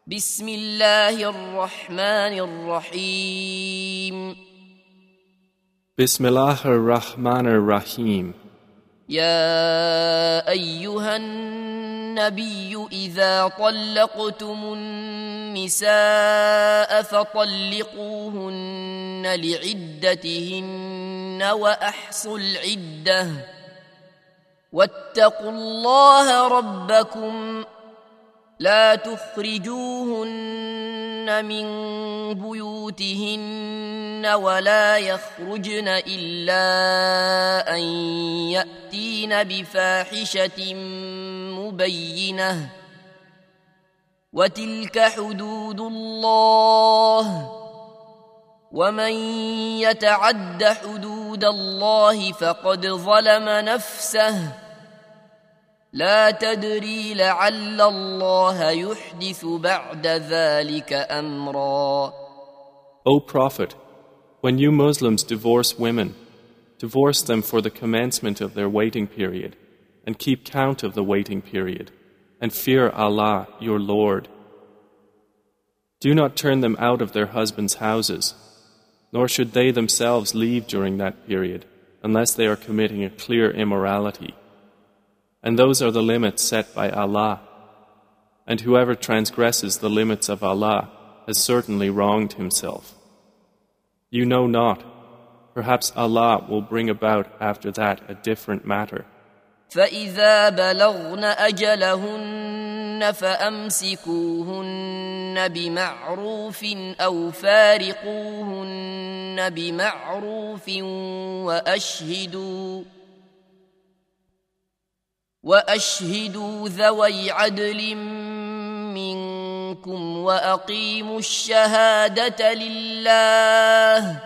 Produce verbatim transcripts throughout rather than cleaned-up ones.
بسم الله الرحمن الرحيم بسم الله الرحمن الرحيم يا أيها النبي إذا طلقتم النساء فطلقوهن لعدتهن وأحصوا العدة واتقوا الله ربكم لا تخرجوهن من بيوتهن ولا يخرجن إلا أن يأتين بفاحشة مبينة وتلك حدود الله ومن يتعد حدود الله فقد ظلم نفسه لا تدري لعل الله يحدث بعد ذلك أمرا. O Prophet, when you Muslims divorce women, divorce them for the commencement of their waiting period, and keep count of the waiting period, and fear Allah, your Lord. Do not turn them out of their husbands' houses, nor should they themselves leave during that period, unless they are committing a clear immorality. And those are the limits set by Allah. And whoever transgresses the limits of Allah has certainly wronged himself. You know not, perhaps Allah will bring about after that a different matter. فَإِذَا بَلَغْنَ أَجَلَهُنَّ فَأَمْسِكُوهُنَّ بِمَعْرُوفٍ أَوْ فَارِقُوهُنَّ بِمَعْرُوفٍ وَأَشْهِدُوا وأشهدوا ذوي عدل منكم وأقيموا الشهادة لله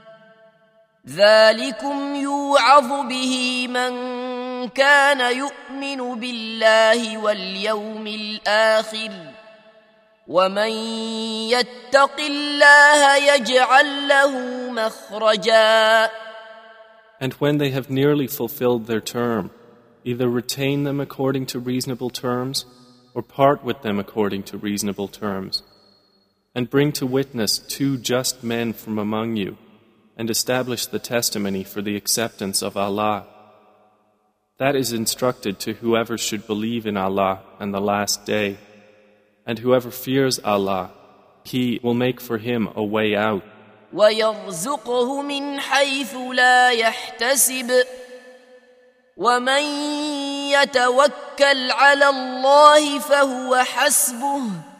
ذلكم يوعظ به من كان يؤمن بالله واليوم الآخر ومن يتق الله يجعل له مخرجا. And when they have nearly fulfilled their term, either retain them according to reasonable terms, or part with them according to reasonable terms, and bring to witness two just men from among you, and establish the testimony for the acceptance of Allah. That is instructed to whoever should believe in Allah and the last day, and whoever fears Allah, He will make for him a way out. وَيَرْزُقْهُ مِنْ حَيْثُ لَا يَحْتَسِبُ ومن يتوكل على الله فهو حسبه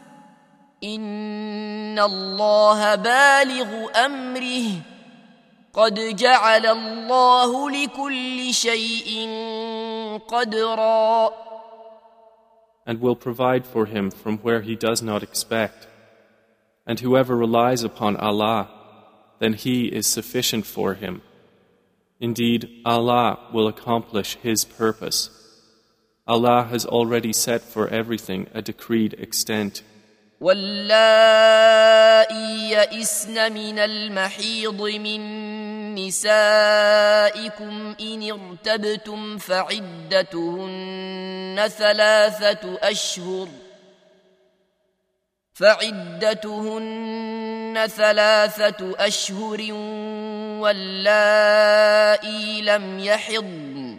إن الله بالغ أمره قد جعل الله لكل شيء قدرا. And will provide for him from where he does not expect. And whoever relies upon Allah, then He is sufficient for him. Indeed, Allah will accomplish His purpose. Allah has already set for everything a decreed extent. وَاللَّائِي يَئِسْنَ مِنَ الْمَحِيضِ مِن نِّسَائِكُمْ إِنِ ارْتَبْتُمْ فَعِدَّتُهُنَّ ثَلَاثَةُ أَشْهُرٍ فَعِدَّتُهُنَّ ثَلَاثَةُ أَشْهُرٍ واللائي لم يحضن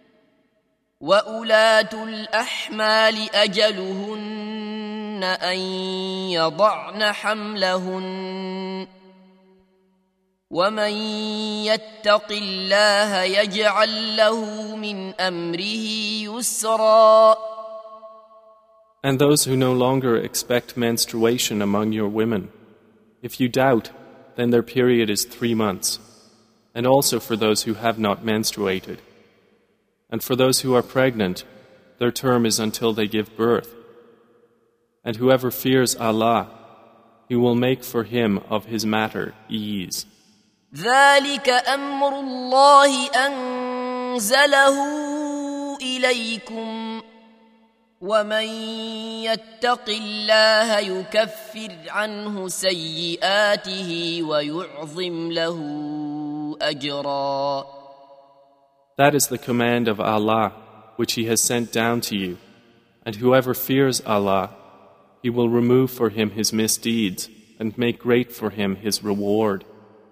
وأولات الأحمال أجلهن أن يضعن حملهن ومن يتق الله يجعل له من أمره يسرا. And those who no longer expect menstruation among your women, if you doubt, then their period is three months. And also for those who have not menstruated. And for those who are pregnant, their term is until they give birth. And whoever fears Allah, He will make for him of his matter ease. ذلك أمر الله أنزله إليكم ومن يتق الله يكفر عنه سيئاته ويعظم له أجرا. That is the command of Allah, which He has sent down to you, and whoever fears Allah, He will remove for him his misdeeds and make great for him his reward.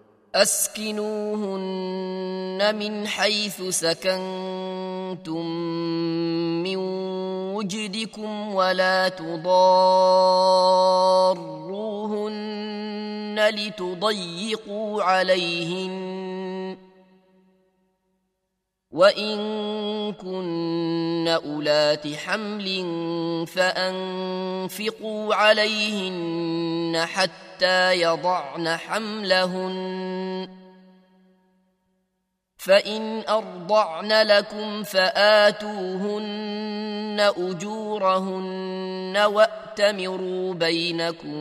أسكنوهن من حيث سكنتم من وجدكم ولا تضاروهن لتضيقوا عليهن وإن كن أولات حمل فأنفقوا عليهن حتى يضعن حملهن فإن أرضعن لكم فآتوهن أجورهن وأتمروا بينكم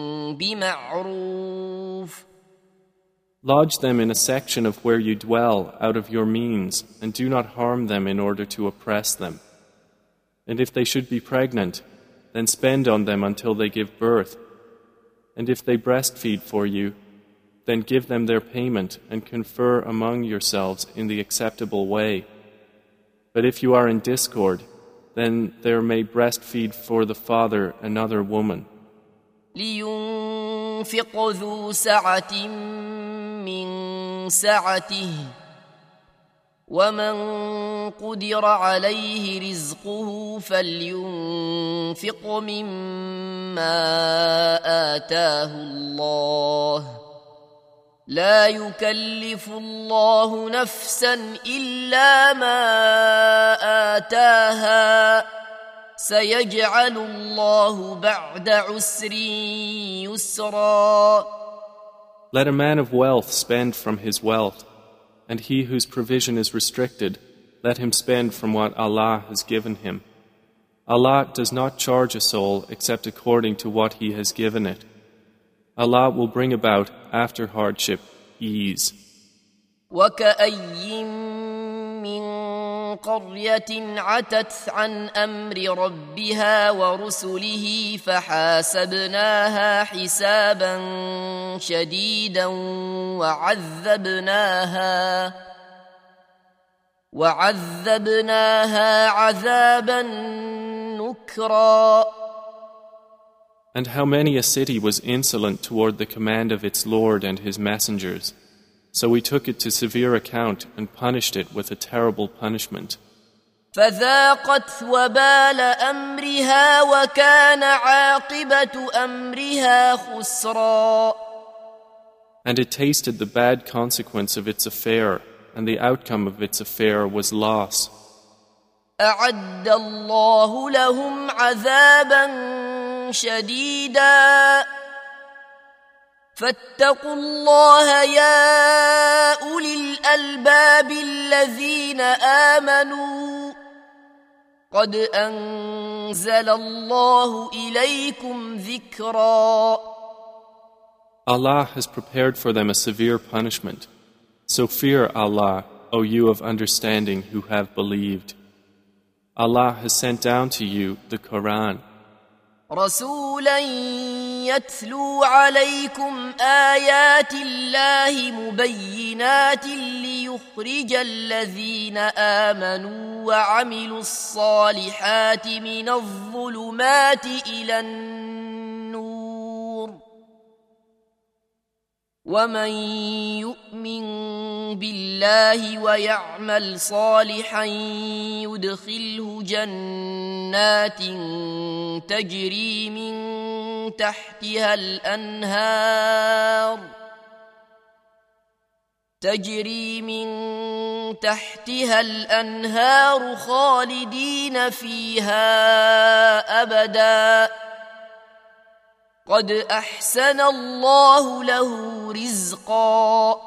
بمعروف. Lodge them in a section of where you dwell out of your means, and do not harm them in order to oppress them. And if they should be pregnant, then spend on them until they give birth. And if they breastfeed for you, then give them their payment and confer among yourselves in the acceptable way. But if you are in discord, then there may breastfeed for the father another woman. لينفق ذو سعة من سعته ومن قدر عليه رزقه فلينفق مما آتاه الله لا يكلف الله نفسا إلا ما آتاها سيجعل الله بعد عسر يسرا. Let a man of wealth spend from his wealth, and he whose provision is restricted, let him spend from what Allah has given him. Allah does not charge a soul except according to what He has given it. Allah will bring about, after hardship, ease. وَكَأَيٍّ مِّن قَرْيَةٍ عَتَتْ عَنْ أَمْرِ رَبِّهَا وَرُسُلِهِ فَحَاسَبْنَاهَا حِسَابًا شَدِيدًا وَعَذَّبْنَاهَا وَعَذَّبْنَاهَا عَذَابًا نُكْرًا. And how many a city was insolent toward the command of its Lord and His messengers. So we took it to severe account and punished it with a terrible punishment. فذاقت وبال أمرها وكان عاقبة أمرها خسرا. And it tasted the bad consequence of its affair, and the outcome of its affair was loss. أعد الله لهم عذابا شديدا فاتقوا الله يا أولي الألباب الذين آمنوا قد أنزل الله إليكم ذكرا. Allah has prepared for them a severe punishment. So fear Allah, O you of understanding who have believed. Allah has sent down to you the Quran. رسولا يتلو عليكم آيات الله مبينات ليخرج الذين آمنوا وعملوا الصالحات من الظلمات إلى النور ومن يؤمن بالله ويعمل صالحا يدخله جنات تجري من تحتها الأنهار تجري من تحتها الأنهار خالدين فيها أبدا قد أحسن الله له رزقا.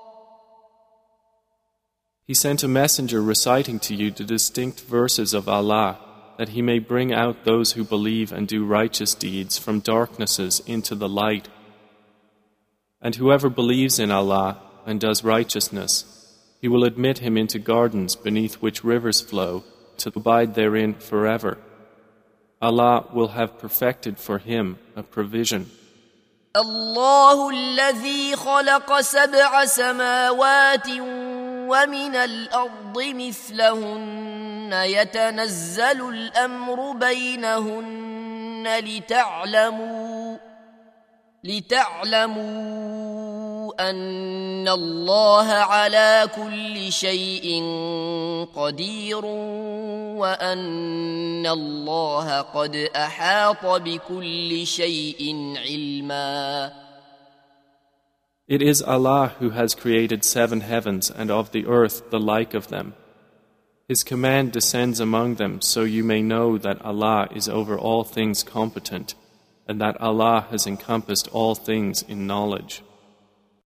He sent a messenger reciting to you the distinct verses of Allah, that He may bring out those who believe and do righteous deeds from darknesses into the light. And whoever believes in Allah and does righteousness, He will admit him into gardens beneath which rivers flow, to abide therein forever. Allah will have perfected for him a provision. الله الذي خلق سبع سماوات ومن الأرض مثلهن يتنزل الأمر بينهن لتعلموا لتعلموا أن الله على كل شيء قدير وأن الله قد أحاط بكل شيء علما. It is Allah who has created seven heavens and of the earth the like of them. His command descends among them so you may know that Allah is over all things competent and that Allah has encompassed all things in knowledge.